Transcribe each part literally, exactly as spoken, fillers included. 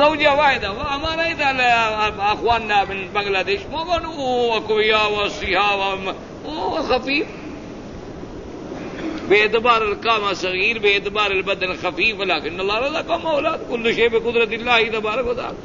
زوجة واحدة وأمانة إذا أخواننا من بنغلاديش ما كانوا أقوياء وصيحاء وخفيف باعتبار القامة صغير باعتبار البدن خفيف ولكن الله رزقهم أولاد كل شيء بقدرة الله تبارك وتعالى.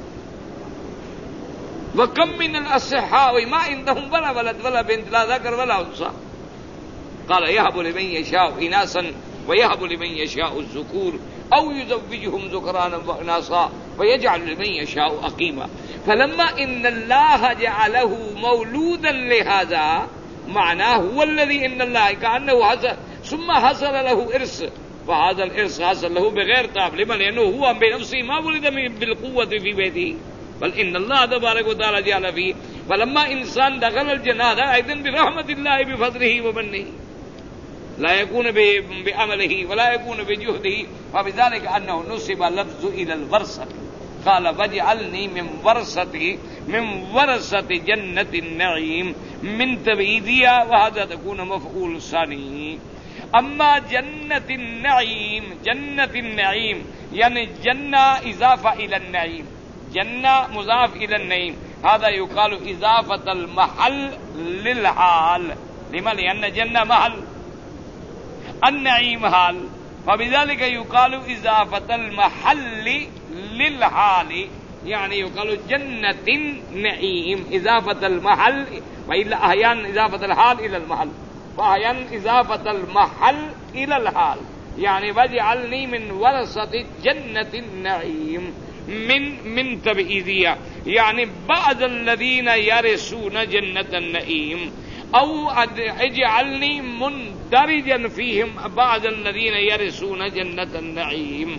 وكم من الأصحاء ما عندهم ولا ولد ولا بنت لا ذكر ولا أنثى قال يهب لمن يشاء إناثا ويهب لمن يشاء الذكور أو يزوجهم ذكرانا وإناثا ويجعل لمن يشاء أقيما. فلما إن الله جعله مولودا لهذا معناه هو الذي إن الله كأنه حصل ثم حصل له إرث فهذا الإرث حصل له بغير تعب لما لأنه هو بنفسه ما ولد بالقوة في بيته بل إن الله تبارك وتعالى جعل فيه. فلما إنسان دخل الجنة أيضا برحمة الله بفضله ومنه لا يكون بعمله ولا يكون بجهده. فبذلك أنه نسب لفظ إلى الورثة قال واجعلني من ورثة من ورثة جنة النعيم من تبعيدها وهذا تكون مفعول ثاني. أما جنة النعيم جنة النعيم يعني جنة إضافة إلى النعيم جنة مضاف إلى النعيم هذا يقال إضافة المحل للحال لما لأن جنة محل النعيم حال فبذلك يقال إضافة المحل للحال يعني يقال جنة النعيم إضافة المحل وإلا أحيانا إضافة الحال إلى المحل فأحيانا إضافة المحل إلى الحال يعني واجعلني من ورثة جنة النعيم من من تبعيدية يعني بعض الذين يرثون جنة النعيم أو اجعلني مندرجا فيهم بعض الذين يرثون جنة النعيم.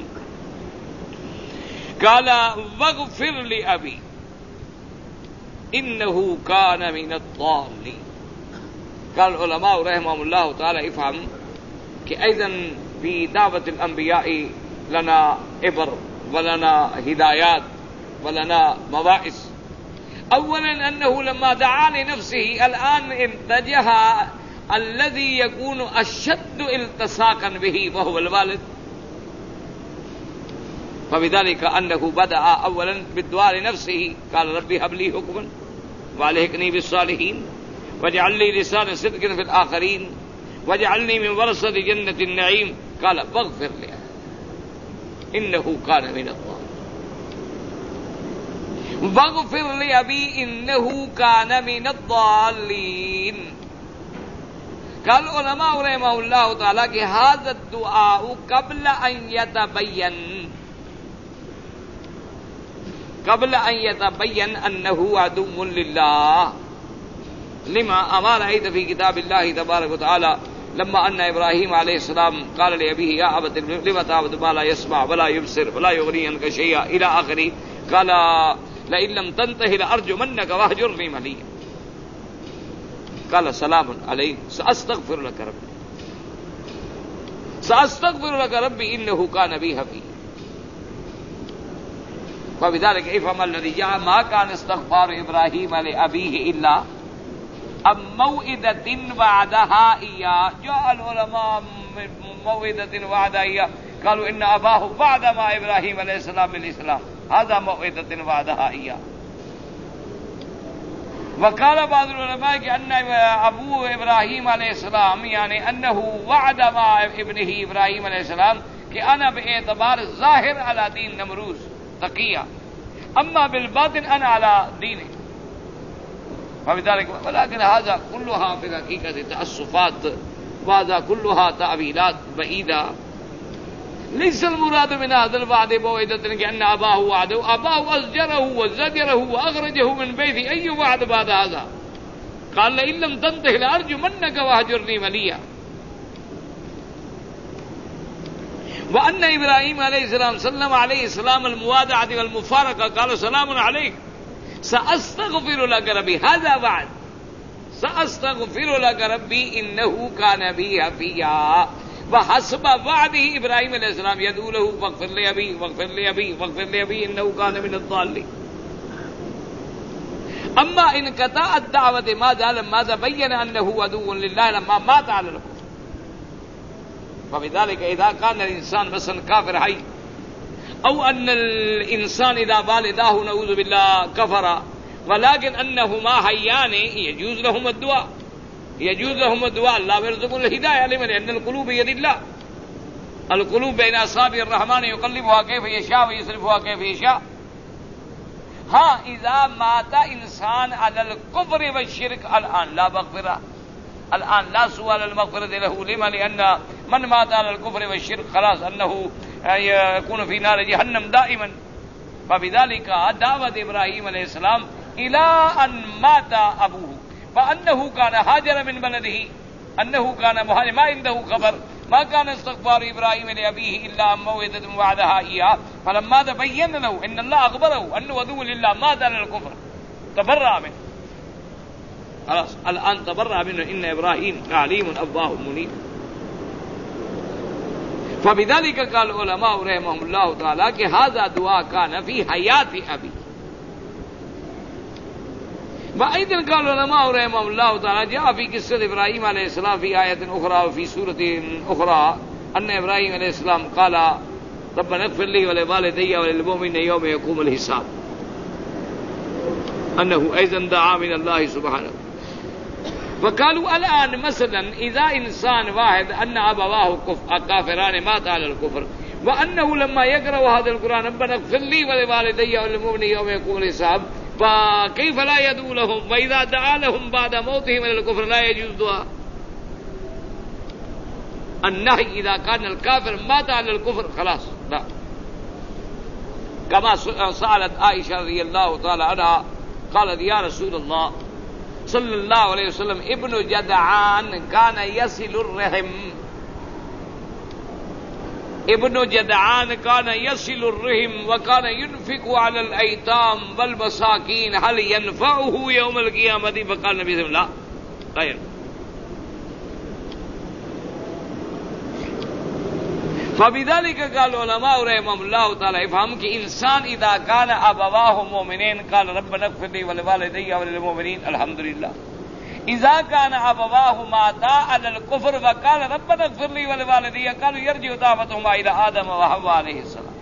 قال واغفر لأبي إنه كان من الضالين. قال العلماء رحمهم الله تعالى افهم کہ أيضا في دعوة الأنبياء لنا عبر ولنا هدايات ولنا مواعظ. اولا انه لما دعا لنفسه الان اتجه الذي يكون اشد التصاقا به وهو الوالد فبذلك انه بدا اولا بالدعاء لنفسه قال ربي هب لي حكما والحقني بالصالحين واجعل لي لسان صدق في الاخرين واجعلني من ورثة جنة النعيم قال واغفر لي انه كان من الضالين واغفر لأبي إنه كان من الضالين. قال علماء رحمه الله تعالى کہ هذا الدعاء قبل أن يتبين قبل أن يتبين أنه عدو لله لما أمر أيضا في كتاب الله تبارك وتعالى لما أن إبراهيم عليه السلام قال لأبيه يا أبت لم تعبد ما لا يسمع ولا يبصر ولا يغني عنك شيئا إلى آخره قال لئن لم تنته لأرجمنك واهجرني مليا قال سلام عليك سأستغفر لك ربي سأستغفر لك ربي إنه كان بي حفيا. فبذلك افهم الذي جاء ما كان استغفار إبراهيم لأبيه إلا اب موعدة وعدها إياه. جاء العلماء موعدة وعدها إياه قالوا إن أباه بعد ما إبراهيم عليه السلام بالإسلام هذا موعدة وعدها إياه. وقال بعض العلماء أن أبوه إبراهيم عليه السلام يعني أنه وعد مع ابنه إبراهيم عليه السلام کہ أنا باعتبار الظاهر على دين نمروز تقيا أما بالباطن أنا على دينه. فبذلك ولكن هذا كلها في الحقيقة تأسفات وهذا كلها تأويلات بعيدة. ليس المراد من هذا الوعد موعدة كأن أباه وعده أباه أزجره وزجره وأخرجه من بيته أي وعد بعد هذا قال لئن لم تنته لأرجمنك واهجرني مليا. وأن إبراهيم عليه السلام سلم عليه السلام الموادعة والمفارقة قال سلام عليك سأستغفر لك ربي هذا وعد سأستغفر لك ربي إنه كان بي حفيا. وحسب وعده إبراهيم عليه السلام يدعو له واغفر لي أبي واغفر لي أبي واغفر لي أبي إنه كان من الضالين. أما إن قطع الدعوة ماذا لما تبين أنه عدو لله لما مات على الكفر. فبذلك إذا كان الإنسان مثلا كافر حي أو أن الإنسان إذا والداه نعوذ بالله كفر، ولكن أنهما حيان يجوز لهم الدعاء، يجوز لهم الدعاء الله يرزق الهداية لمن، لأن القلوب بيد الله، القلوب بين أصابع الرحمن يقلبها كيف يشاء ويصرفها كيف يشاء. ہاں اذا مات انسان على الكفر والشرك الآن لا مغفرة، الآن لا سؤال المغفرة له، لما؟ لأن من مات على الكفر والشرك خلاص أنه يكون في نار جهنم دائما. فبذلك دعوت إبراهيم عليه السلام إلى أن مات أبوه، وأنه كان هاجر من بلده، أنه كان مهاجر ما عنده خبر، ما كان استغفار إبراهيم لأبيه إلا عن موعدة وعدها إياه، فلما تبين له إن الله أخبره أنه عدو لله مات على الكفر تبرأ منه، خلاص الآن تبرأ منه، إن إبراهيم عليم أواه منيب. فبذلك قال العلماء رحمهم الله تعالى کہ هذا دعاء كان في حياة أبي. وأيضا قال العلماء رحمهم الله تعالى جاء في قصة إبراهيم عليه السلام في آية أخرى وفي سورة أخرى أن إبراهيم عليه السلام قال ربنا اغفر لي ولوالدي وللمؤمنين يوم يقوم الحساب، أنه أيضا دعا من الله سبحانه. وقالوا الآن مثلا إذا إنسان واحد أن أبواه كافران مات على الكفر، وأنه لما يقرأ هذا القرآن ربنا اغفر لي ولوالدي وللمؤمنين يوم يقوم الحساب، فكيف لا يدعو لهم؟ وإذا دعا لهم بعد موتهم إلى الكفر لا يجوز دعاء. النهي إذا كان الكافر مات على الكفر خلاص لا. كما سألت عائشة رضي الله تعالى عنها قالت يا رسول الله صلى الله عليه وسلم ابن جدعان كان يصل الرحم، ابن جدعان كان يصل الرحم وكان ينفق على الأيتام والمساكين، هل ينفعه يوم القيامة؟ فقال النبي صلى الله عليه وسلم لا لا ينفع. فبذلك قال العلماء رحمهم الله تعالى افهم کہ انسان اذا كان ابواه مؤمنين قال ربنا اغفر لي ولوالدي وللمؤمنين الحمد لله. اذا كان ابواه ماتا على الكفر وقال ربنا اغفر لي ولوالدي قالوا يرجع دعوتهما الى ادم وحواء عليه السلام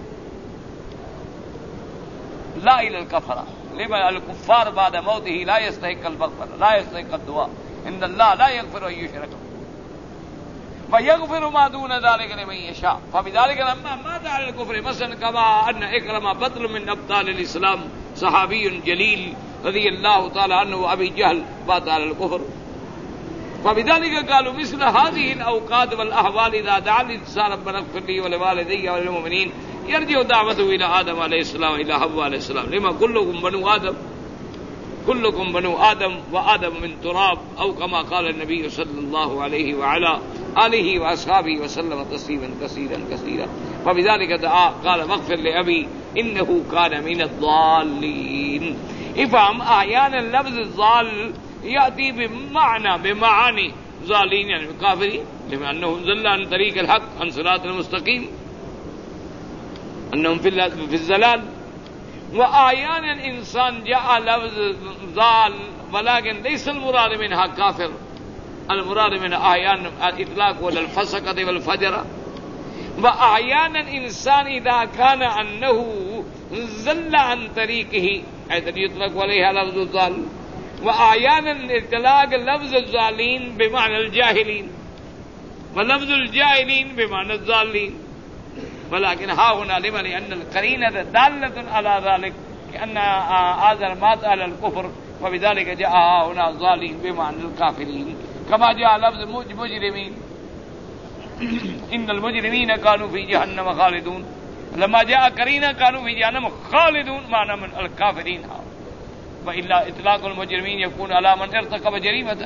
لا الى الكفره، لما الكفار بعد موته لا يستحق المغفرة لا يستحق الدعاء، ان الله لا يغفر ان يشرك ويغفر ما دون ذلك لمن يشاء. فبذلك لما مات على الكفر مثلا كما ان اكرم بدر من ابطال الاسلام صحابي جليل رضي الله تعالى عنه ابي جهل مات على الكفر. فبذلك قالوا مثل هذه الاوقات والاحوال اذا دعا الانسان ربنا اغفر لي ولوالدي وللمؤمنين يرجع دعوته الى ادم عليه السلام الى حواء عليه السلام، لما كلكم بنو ادم كلكم بنو آدم وآدم من تراب، أو كما قال النبي صلى الله عليه وعلى آله وأصحابه وسلم تسليما كثيرا كثيرا. فبذلك دعا قال واغفر لأبي إنه كان من الضالين. افهم أحيانا لفظ الضال يأتي بمعنى بمعاني ضالين يعني كافرين، لأنهم ضل عن طريق الحق عن صراط المستقيم، أنهم في الزلال. وآيانا الإنسان جاء لفظ ضال ولكن ليس المراد منها كافر، المراد منها أحيانا الإطلاق ولا الفسقة والفجر. وأحيانا الإنسان إذا كان أنه زل عن طريقه أيضا يطلق عليها لفظ الضال. وأحيانا إطلاق لفظ الضالين بمعنى الجاهلين، ولفظ الجاهلين بمعنى الضالين. ولكن ها هنا لما؟ لأن القرينة دالة على ذلك كأن آذر مات على الكفر، وبذلك جاء ها هنا الظالمين بمعنى الكافرين، كما جاء لفظ مجرمين إن المجرمين كانوا في جهنم خالدون، لما جاء قرينة كانوا في جهنم خالدون معنى من الكافرين. وإلا إطلاق المجرمين يكون على من ارتكب جريمة،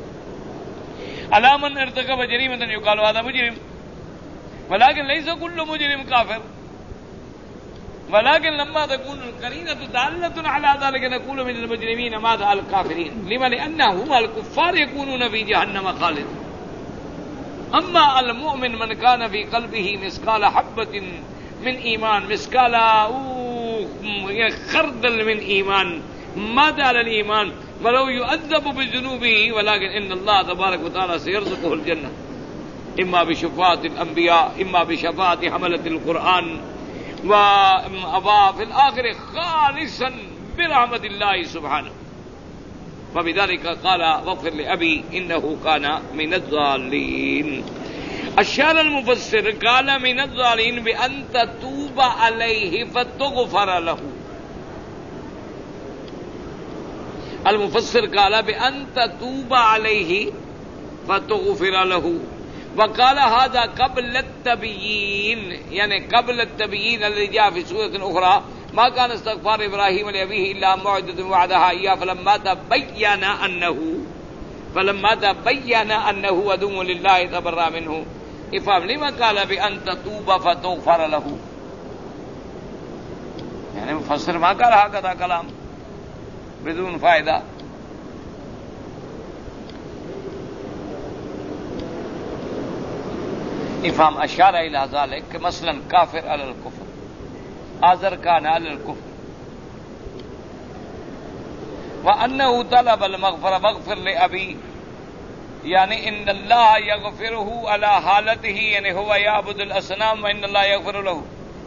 على من ارتكب جريمة يقال هذا مجرم، ولكن ليس كل مجرم كافر. ولكن لما تكون القرينة دالة على ذلك نقول من المجرمين ماذا؟ الكافرين. لما؟ لأنهم الكفار يكونون في جهنم خالد. أما المؤمن من كان في قلبه مثقال حبة من إيمان، مثقال خردل من إيمان، ماذا على الإيمان ولو يؤذب بذنوبه، ولكن إن الله تبارك وتعالى سيرزقه الجنة، إما بشفاعة الأنبياء إما بشفاعة حملة القرآن. وفي الآخر خالصا برحمة الله سبحانه. فبذلك قال واغفر لأبي إنه كان من الضالين. أشار المفسر قال من الضالين بأن تتوب عليه فتغفر له. المفسر قال بأن تتوب عليه فتغفر له، وقال هذا قبل التبيين، يعني قبل التبيين الذي جاء في سورة أخرى ما كان استغفار إبراهيم لأبيه إلا موعدة وعدها إياه فلما تبين أنه فلما تبين أنه عدو لله تبرأ منه. افهم لما قال بأن تتوب فتغفر له، يعني مفسر ما قال هكذا كلام بدون فائدة. افهم اشار الى ذلك مثلا كافر على الكفر، آزر كان على الكفر، وأنه طلب المغفرة واغفر لأبي، يعني ان اللہ یغفرہ على حالته، يعني هو يعبد الأصنام وإن اللہ یغفر له.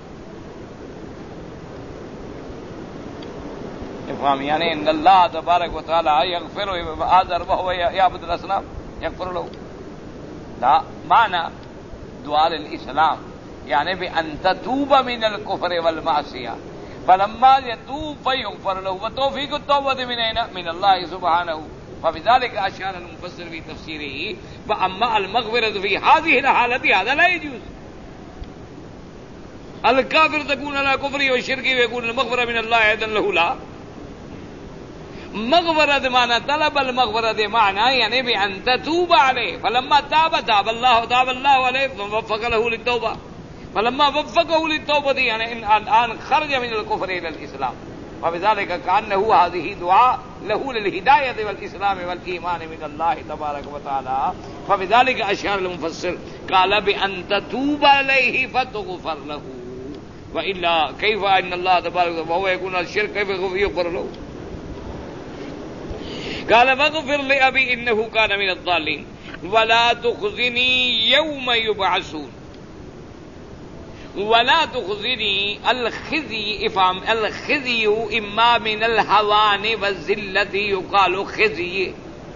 افهم يعني ان اللہ تبارک و تعالی یغفر آزر وهو يعبد الأصنام یغفر له. لا معنى دعاء الاسلام يعني بأن تتوب من الكفر والمعصية، فلما يتوب فيغفر له، وتوفيق التوبة من أين؟ من الله سبحانه. فبذلك أشار المفسر في تفسيره وأما المغفرة في هذه الحالة هذا لا يجوز. الكافر تكون على كفره وشركه ويكون المغفرة من الله أيضا له لا. مغفرة معنى طلب المغفرة معنى يعني بأن تتوب عليه، فلما تاب تاب الله تاب الله عليه فوفق له للتوبة، فلما وفقه للتوبة يعني الآن خرج من الكفر إلى الإسلام. وبذلك كأنه هذه دعاء له للهداية والإسلام والإيمان من الله تبارك وتعالى. فبذلك أشار المفسر قال بأن تتوب عليه فتغفر له، وإلا كيف أن الله تبارك وهو يكون الشرك كيف يغفر له؟ قال فاغفر لأبي إنه كان من الضالين ولا تخزني يوم يبعثون. ولا تخزني الخزي، افهم الخزي إما من الهوان والذلة يقال خزي،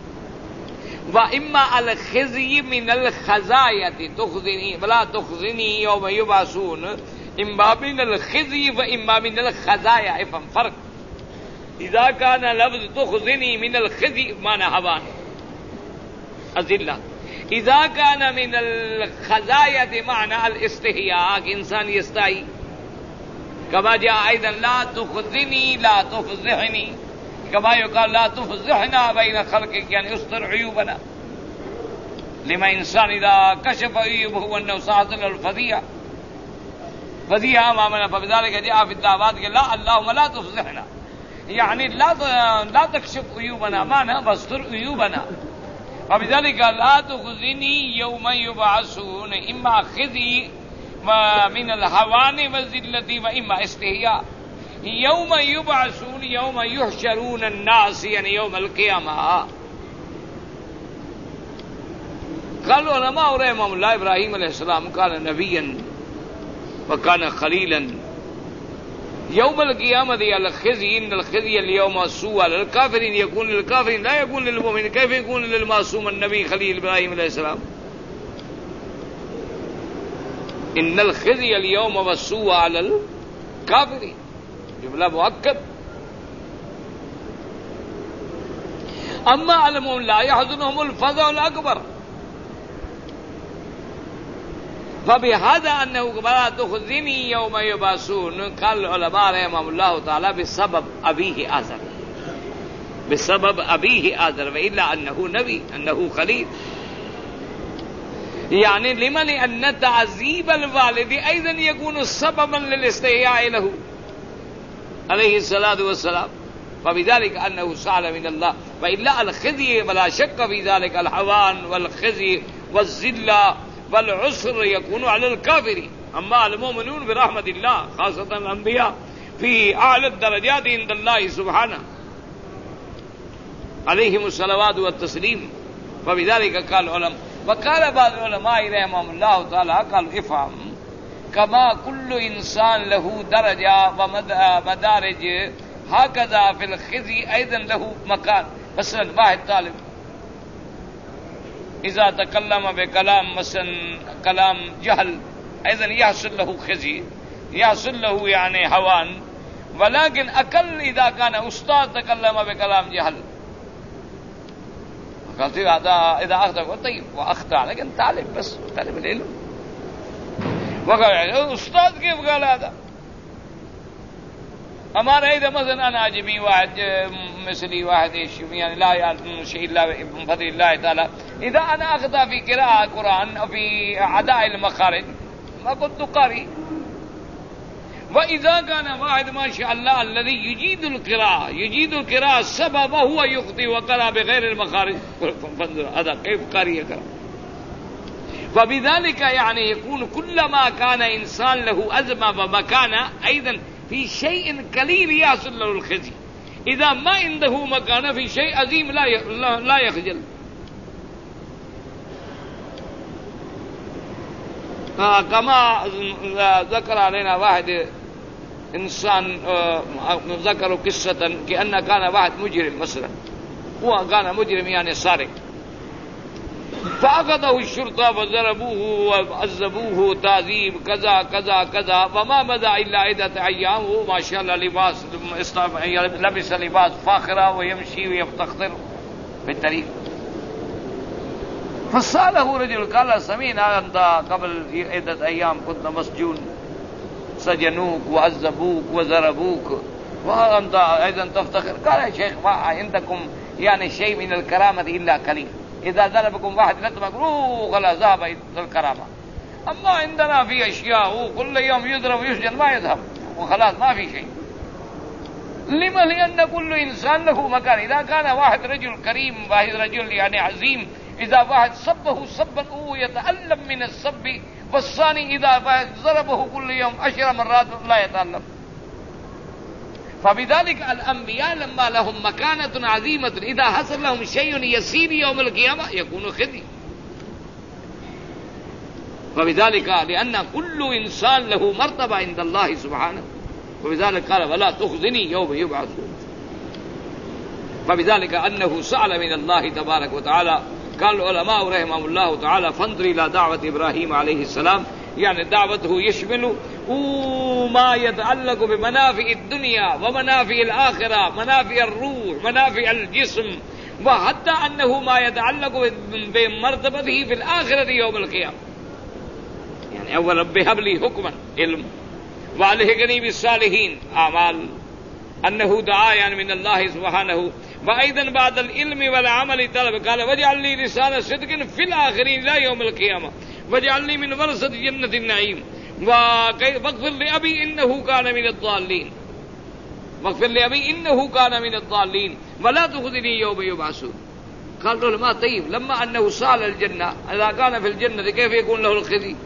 وإما الخزي من الخزايا تخزني ولا تخزني يوم يبعثون، إما من الخزي وإما من الخزايا. افهم فرق. إذا كان لفظ تخزني من الخزي معنى هوان الذلة، إذا كان من الخزايا معنى الاستحياء، إنسان يستحي، كما جاء أيضا لا تخزني لا تفزحني، كما يقال لا تفزحنا بين خلقك، يعني استر عيوبنا. لما إنسان إذا كشف عيوبه أنه ساحصل الفضيحة فضيحة أمامنا، فبذلك جاء في الدعوات لا اللهم لا تفزحنا، يعني لا لا تكشف عيوبنا معنى واستر عيوبنا. وبذلك لا تخزني يوم يبعثون، إما خزي من الهوان والذلة وإما استحياء. يوم يبعثون يوم يحشرون الناس، يعني يوم القيامة. قال علماء رحمهم الله إبراهيم عليه السلام كان نبيا وكان خليلا. يوم القيامة الخزي إن الخزي اليوم سوء على الكافرين، يكون للكافرين لا يكون للمؤمنين. كيف يكون للمعصوم النبي خليل إبراهيم عليه السلام؟ إن الخزي اليوم والسوء على الكافرين، جملة مؤكد. أما على المؤمن لا يحزنهم الفزع الأكبر. فبهذا أنه ولا تخزني يوم يبعثون قال العلماء رحمهم الله تعالى بسبب أبيه آزر، بسبب أبيه آزر، وإلا أنه نبي أنه خليل. يعني لمن أن تعذيب الوالد أيضا يكون سببا للاستحياء له عليه الصلاة والسلام، فبذلك أنه سأل من الله. وإلا الخزي ولا شك في ذلك الهوان والخزي والذلة والعسر يكون على الكافرين. أما المؤمنون برحمة الله خاصة الأنبياء في أعلى الدرجات عند الله سبحانه عليهم الصلوات والتسليم. فبذلك قال العلماء، وقال بعض العلماء رحمهم الله تعالى قالوا افهم كما كل إنسان له درجة ومدارج هكذا في الخزي أيضا له مكان. مثلا واحد طالب إذا تكلم بكلام مثلا كلام جهل أيضا يحصل له خزي، يحصل له يعني هوان. ولكن أقل إذا كان أستاذ تكلم بكلام جهل قلت هذا إذا أخطأ طيب وأخطأ، لكن طالب بس طالب العلم وقال أستاذ كيف قال هذا؟ ہمارا إذا مثلا أنا عجبي واحد مثلي واحد يعني لا يعلم شيء إلا من فضل الله تعالى، إذا أنا أخطأ في قراءة قرآن أو في أداء المخارج ما كنت قارئ. وإذا كان واحد ما شاء الله الذي يجيد القراءة يجيد القراءة سبب هو يخطئ وقرأ بغير المخارج، فانظر هذا كيف قارئ يقرأ. فبذلك يعني يكون كلما كان إنسان له أزمة ومكانة أيضا في شيء قليل يحصل له الخزي، إذا ما عنده مكانة في شيء عظيم لا لا يخجل. كما ذكر علينا واحد إنسان ذكروا قصة كأن كان واحد مجرم مثلا، هو كان مجرم يعني سارق، فأخذه الشرطة وضربوه وعذبوه تعذيب كذا كذا كذا، وما مضى إلا عدة أيام وهو ما شاء الله لباس لبس لباس فاخرة ويمشي ويفتخر بالطريق. فسأله رجل قال سمعنا أنت قبل عدة أيام كنت مسجون، سجنوك وعذبوك وضربوك وأنت أيضا تفتخر. قال يا شيخ ما عندكم يعني شيء من الكرامة إلا قليل، إذا ضربكم واحد لطمة قالوا خلاص ذهب الكرامة، أما عندنا في أشياء كل يوم يضرب ويسجن ما يذهب وخلاص ما في شيء. لما؟ لأن كل إنسان له مكان. إذا كان واحد رجل كريم واحد رجل يعني عظيم، إذا واحد صبه صبا هو يتألم من الصب، والثاني إذا واحد ضربه كل يوم عشر مرات لا يتألم. فبذلك الأنبياء لما لهم مكانة عظيمة إذا حصل لهم شيء يسير يوم القيامة يكون خزي. فبذلك لأن كل إنسان له مرتبة عند الله سبحانه، وبذلك قال ولا تخزني يوم يبعثون. فبذلك أنه سأل من الله تبارك وتعالى. قال العلماء رحمهم الله تعالى فانظر إلى دعوة إبراهيم عليه السلام، يعني دعوته يشمل ما يتعلق بمنافع الدنيا ومنافع الآخرة، منافع الروح منافع الجسم، وحتى أنه ما يتعلق بمرتبته في الآخرة يوم القيامة. يعني أولا بهب لي حكما علم وألحقني بالصالحين أعمال، أنه دعاء يعني من الله سبحانه. وأيضا بعد العلم والعمل طلب، قال واجعل لي لسان صدق في الآخرين لا يوم القيامة، واجعل لي من ورثة جنة النعيم، واغفر لأبي إنه كان من الضالين، واغفر لأبي إنه كان من الضالين ولا تخزني يوم يبعثون. قال العلماء طيب لما أنه سأل الجنة إذا كان في الجنة كيف يكون له الخزي؟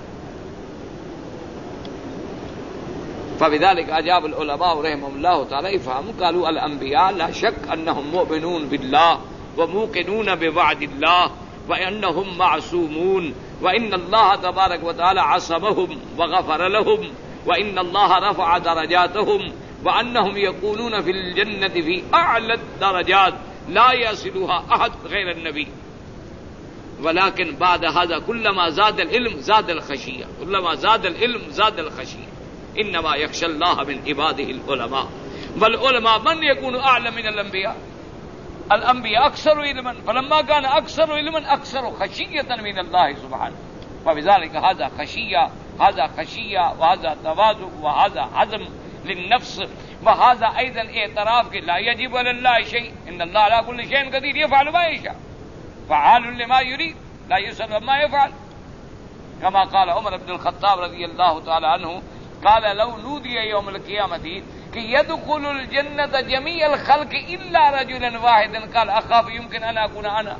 فبذلك أجاب العلماء رحمهم الله تعالى يفهم. قالوا الأنبياء لا شك أنهم مؤمنون بالله وموقنون بوعد الله وأنهم معصومون، وإن الله تبارك وتعالى عصمهم وغفر لهم، وإن الله رفع درجاتهم، وأنهم يكونون في الجنة في أعلى الدرجات لا يصلها أحد غير النبي. ولكن بعد هذا كلما زاد العلم زاد الخشية، كلما زاد العلم زاد الخشية. إنما يخشى الله من عباده العلماء، والعلماء من يكون أعلم من الأنبياء؟ الأنبياء أكثر علما، فلما كان أكثر علما أكثر خشية من الله سبحانه. فبذلك هذا خشية، هذا خشية، وهذا تواضع، وهذا عزم للنفس، وهذا أيضا اعتراف لا يجب على الله شيء، إن الله على كل شيء قدير يفعل ما يشاء، فعال لما يريد لا يسأل ما يفعل. كما قال عمر بن الخطاب رضي الله تعالى عنه قال لو نودي يوم القيامة كي يدخل الجنة جميع الخلق إلا رجلا واحدا قال أخاف يمكن أن أكون أنا،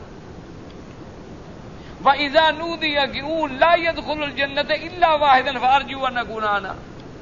وإذا نودي يقول لا يدخل الجنة إلا واحدا فأرجو أن أكون أنا.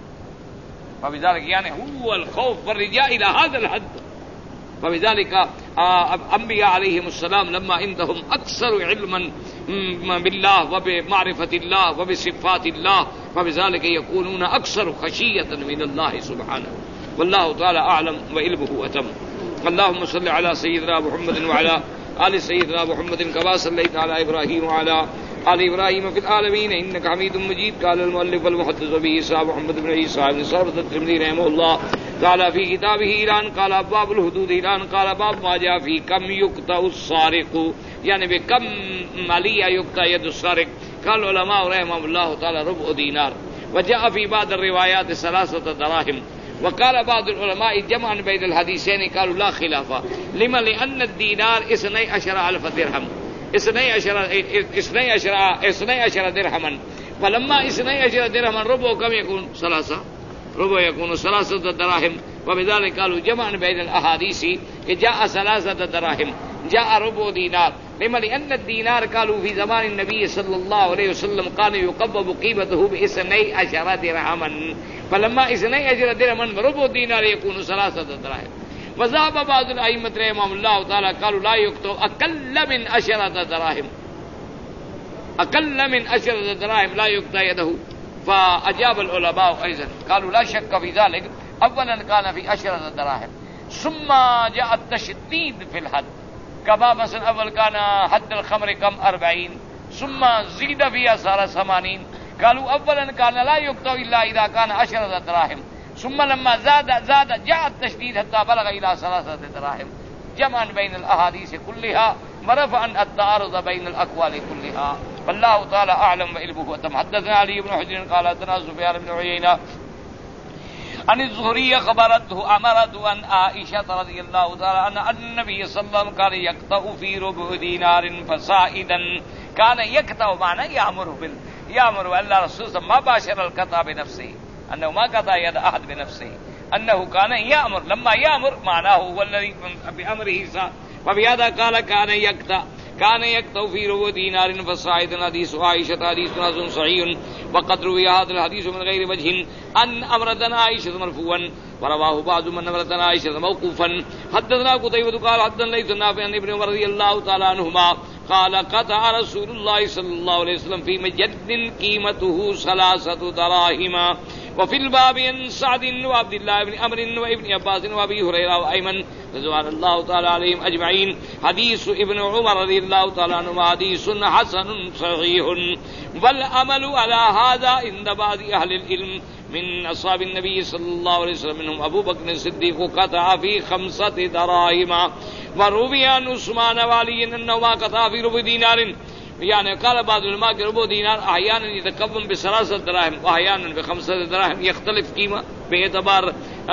فبذلك يعني هو الخوف والرجاء إلى هذا الحد. فبذلك انبیاء علیہم السلام لما عندهم اکثر علما باللہ وبمعرفت اللہ وبصفات اللہ فبذلك يكونون اکثر خشیۃ من اللہ سبحانہ واللہ تعالی اعلم وعلمہ اتم. اللهم صل على سيدنا محمد وعلى آل سيدنا محمد كما صليت على إبراهيم وعلى آل إبراهيم في العالمين إنك حميد مجيد. قال المؤلف والمحدث أبي عيسى محمد بن عيسى بن صرفة الترمذي رحمه الله تعالى في كتابه إلان قال باب الحدود إلان قال باب ما جاء في كم يقطع السارق يعني بكم مالية يقطع يد السارق. قال العلماء رحمهم الله تعالى ربع دينار وجاء في بعض الروايات ثلاثة دراهم. وقال بعض العلماء جمعا بين الحديثين قالوا لا خلاف لما لأن الدينار اثني عشر ألف درهم اثني عشر اثني عشر اثني عشر درهما فلما اثني عشر درهما ربع كم يكون ثلاثة ربع يكون ثلاثة دراهم وبذلك قالوا جمعا بين الأحاديث جاء ثلاثة دراهم جاء ربع دينار لما لأن الدينار قالوا في زمان النبي صلى الله عليه وسلم كان يقبض قيمته باثني عشر درهما فلما اثني عشر درهما ربع دينار يكون ثلاثة دراهم. وذهب بعض الأئمة رحمهم الله تعالى قالوا لا يقطع أقل من عشرة دراهم أقل من عشرة دراهم لا يقطع يده. فأجاب العلماء أيضا قالوا لا شك في ذلك أولا كان في عشرة دراهم ثم جاء التشديد في الحد كما مثلا أول كان حد الخمر كم أربعين ثم زيد فيها صار ثمانين. قالوا أولا كان لا يقطع إلا إذا كان عشرة دراهم ثم لما زاد زاد جاء التشديد حتى بلغ إلى ثلاثة دراهم جمعا بين الأحاديث كلها ورفعا التعارض بين الأقوال كلها والله تعالى أعلم وعلمه وتم. حدثنا علي بن حجر قال حدثنا سفيان بن عيينة عن الزهري خبرته أمرته عن عائشة رضي الله تعالى أن النبي صلى الله عليه وسلم كان يقطع في ربع دينار فصائدا كان يقطع معنى يأمر بال يأمر الله رسول الله ما باشر القطع بنفسه أنه ما قطع يد أحد بنفسه أنه كان يأمر لما يأمر معناه هو الذي بأمره صار. وبهذا قال كان يقطع كان يقطع في ربع دينار فصاعدا. حديث عائشة حديث حسن صحيح وقد روي هذا الحديث من غير وجه أن أمرتنا عائشة مرفوعا ورواه بعض من أمرتنا عائشة موقوفا. حدثنا قتيبة قال حدثنا ليث نافع عن ابن عمر رضي الله تعالى عنهما قال قطع رسول الله صلى الله عليه وسلم في مجد قيمته ثلاثة دراهم. وفي الباب عن سعد وعبد الله بن عمرو وابن عباس وابي هريره وايمن رضوان الله تعالى عليهم اجمعين. حديث ابن عمر رضي الله تعالى عنهما حديث حسن صحيح والعمل على هذا عند بعض اهل العلم من اصحاب النبي صلى الله عليه وسلم منهم ابو بكر الصديق قطع في خمسة دراهم وروي عن عثمان وعلي انهما قطع في ربع دينار. يعني قال بعض العلماء کہ ربع دینار احيانا يتقوم بثلاثة دراهم واحيانا بخمسة دراهم يختلف قيمة باعتبار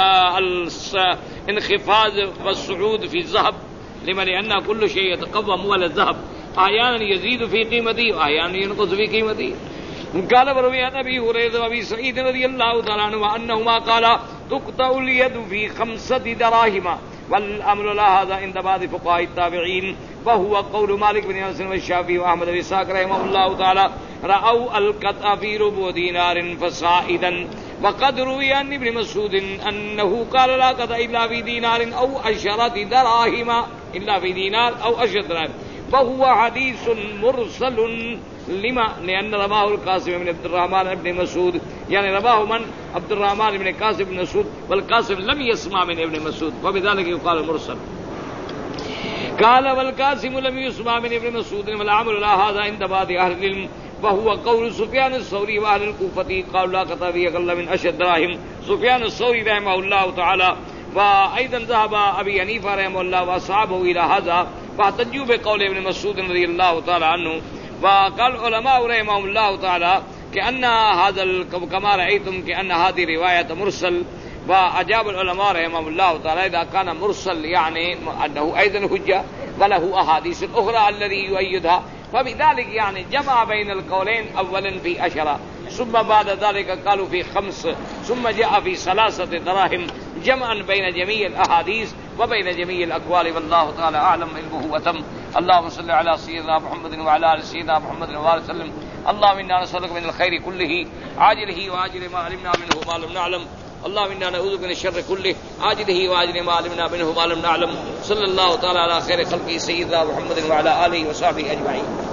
الانخفاض والصعود في الذهب لما لأن كل شيء يتقوم على الذهب احيانا يزيد في قيمته واحيانا ينقص في قيمته. قال وروي عن ابي هريره وابي سعيد رضي الله تعالى عنهما انهما قال تقطع اليد في خمسة دراهم والامر لا هذا عند بعض فقهاء التابعين وهو قول مالك بن انس والشافعي واحمد بن اسحاق رحمه الله تعالى راوا القطع في ربع دينار فصاعدا. وقد روي عن ابن مسعود انه قال لا قطع الا في دينار او عشرة دراهم الا في دينار او عشرة دراهم وهو حديث مرسل لما لأن رواه القاسم بن عبد الرحمن بن مسعود يعني رواه من عبد الرحمن بن قاسم بن مسعود والقاسم لم يسمع من ابن مسعود وبذلك يقال المرسل. قال والقاسم لم يسمع من ابن مسعود والعمل لا هذا عند بعض أهل العلم وهو قول سفيان الثوري وأهل الكوفة قالوا لا قطع في أقل من عشر دراهم. سفيان الثوري رحمه الله تعالى وأيضا ذهب أبي حنيفة رحمه الله وأصحابه إلى هذا فاحتجوا بقول ابن مسعود رضي الله تعالى عنه. وقال علماء رحمهم الله تعالى كأن هذا كما رأيتم كأن هذه رواية مرسل. وأجاب العلماء رحمهم الله تعالى إذا كان مرسل يعني أنه أيضا حجة وله أحاديث أخرى الذي يؤيدها فبذلك يعني جمع بين القولين أولا في عشرة ثم بعد ذلك قالوا في خمس ثم جاء في ثلاثة دراهم جمعا بين جميع الأحاديث وبين جميع الأقوال والله تعالى أعلم علمه وتم. اللهم صل على سيدنا محمد وعلى آل سيدنا محمد وآله وسلم. اللهم إنا نسألك من الخير كله عاجله وآجله ما علمنا منه وما لم نعلم اللهم انا نعوذ بك من الشر كله عاجله واجله ما علمنا منه ما لم نعلم. صلی اللہ تعالی علی خیر خلقه سیدنا محمد وعلى آله وصحبه اجمعین.